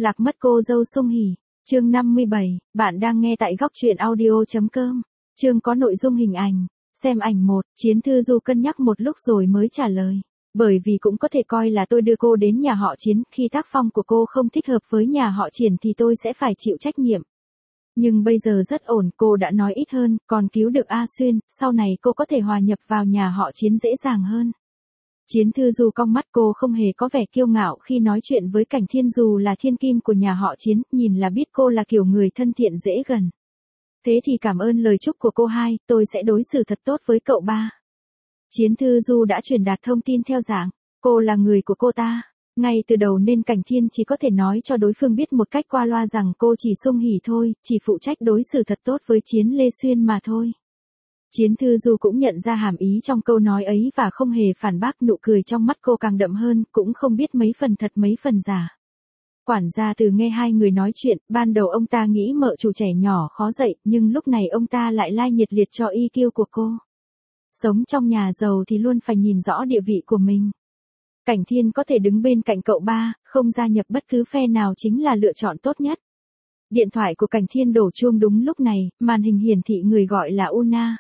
Lạc mất cô dâu Sung Hỉ. Chương 57, bạn đang nghe tại góc truyện audio.com. Chương có nội dung hình ảnh. Xem ảnh 1, Chiến Thư Du cân nhắc một lúc rồi mới trả lời. Bởi vì cũng có thể coi là tôi đưa cô đến nhà họ Chiến, khi tác phong của cô không thích hợp với nhà họ Triển thì tôi sẽ phải chịu trách nhiệm. Nhưng bây giờ rất ổn, cô đã nói ít hơn, còn cứu được A Xuyên, sau này cô có thể hòa nhập vào nhà họ Chiến dễ dàng hơn. Chiến Thư Du cong mắt, cô không hề có vẻ kiêu ngạo khi nói chuyện với Cảnh Thiên dù là thiên kim của nhà họ Chiến, nhìn là biết cô là kiểu người thân thiện dễ gần. Thế thì cảm ơn lời chúc của cô hai, tôi sẽ đối xử thật tốt với cậu ba. Chiến Thư Du đã truyền đạt thông tin theo dạng, cô là người của cô ta. Ngay từ đầu nên Cảnh Thiên chỉ có thể nói cho đối phương biết một cách qua loa rằng cô chỉ Sung Hỉ thôi, chỉ phụ trách đối xử thật tốt với Chiến Lê Xuyên mà thôi. Chiến Thư Du cũng nhận ra hàm ý trong câu nói ấy và không hề phản bác, nụ cười trong mắt cô càng đậm hơn, cũng không biết mấy phần thật mấy phần giả. Quản gia Từ nghe hai người nói chuyện, ban đầu ông ta nghĩ mợ chủ trẻ nhỏ khó dạy, nhưng lúc này ông ta lại lai nhiệt liệt cho EQ của cô. Sống trong nhà giàu thì luôn phải nhìn rõ địa vị của mình. Cảnh Thiên có thể đứng bên cạnh cậu ba, không gia nhập bất cứ phe nào chính là lựa chọn tốt nhất. Điện thoại của Cảnh Thiên đổ chuông đúng lúc này, màn hình hiển thị người gọi là Una.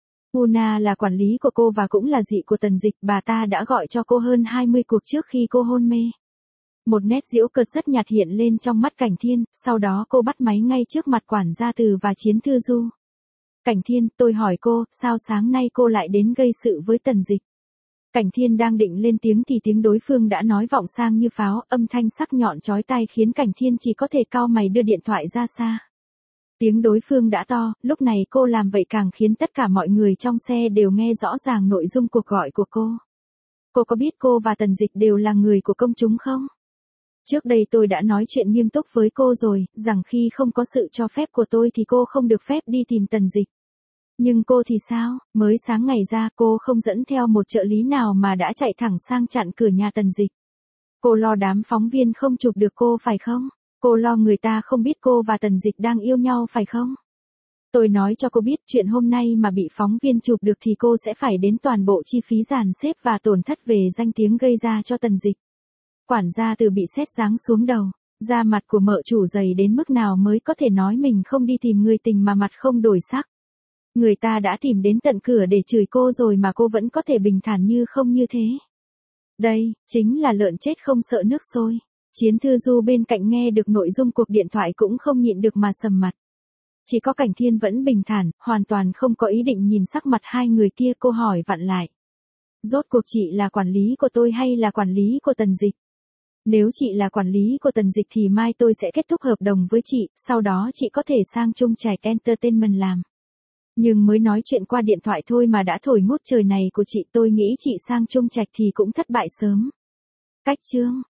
Una là quản lý của cô và cũng là dị của Tần Dịch, bà ta đã gọi cho cô hơn 20 cuộc trước khi cô hôn mê. Một nét giễu cợt rất nhạt hiện lên trong mắt Cảnh Thiên, sau đó cô bắt máy ngay trước mặt quản gia Từ và Chiến Thư Du. Cảnh Thiên, tôi hỏi cô, sao sáng nay cô lại đến gây sự với Tần Dịch? Cảnh Thiên đang định lên tiếng thì tiếng đối phương đã nói vọng sang như pháo, âm thanh sắc nhọn chói tai khiến Cảnh Thiên chỉ có thể cau mày đưa điện thoại ra xa. Tiếng đối phương đã to, lúc này cô làm vậy càng khiến tất cả mọi người trong xe đều nghe rõ ràng nội dung cuộc gọi của cô. Cô có biết cô và Tần Dịch đều là người của công chúng không? Trước đây tôi đã nói chuyện nghiêm túc với cô rồi, rằng khi không có sự cho phép của tôi thì cô không được phép đi tìm Tần Dịch. Nhưng cô thì sao, mới sáng ngày ra cô không dẫn theo một trợ lý nào mà đã chạy thẳng sang chặn cửa nhà Tần Dịch. Cô lo đám phóng viên không chụp được cô phải không? Cô lo người ta không biết cô và Tần Dịch đang yêu nhau phải không? Tôi nói cho cô biết chuyện hôm nay mà bị phóng viên chụp được thì cô sẽ phải đến toàn bộ chi phí dàn xếp và tổn thất về danh tiếng gây ra cho Tần Dịch. Quản gia Từ bị sét giáng xuống đầu, da mặt của mợ chủ dày đến mức nào mới có thể nói mình không đi tìm người tình mà mặt không đổi sắc. Người ta đã tìm đến tận cửa để chửi cô rồi mà cô vẫn có thể bình thản như không như thế. Đây, chính là lợn chết không sợ nước sôi. Chiến Thư Du bên cạnh nghe được nội dung cuộc điện thoại cũng không nhịn được mà sầm mặt. Chỉ có Cảnh Thiên vẫn bình thản, hoàn toàn không có ý định nhìn sắc mặt hai người kia. Cô hỏi vặn lại. Rốt cuộc chị là quản lý của tôi hay là quản lý của Tần Dịch? Nếu chị là quản lý của Tần Dịch thì mai tôi sẽ kết thúc hợp đồng với chị, sau đó chị có thể sang Trung Trạch Entertainment làm. Nhưng mới nói chuyện qua điện thoại thôi mà đã thổi ngút trời này của chị, tôi nghĩ chị sang Trung Trạch thì cũng thất bại sớm. Cách chương,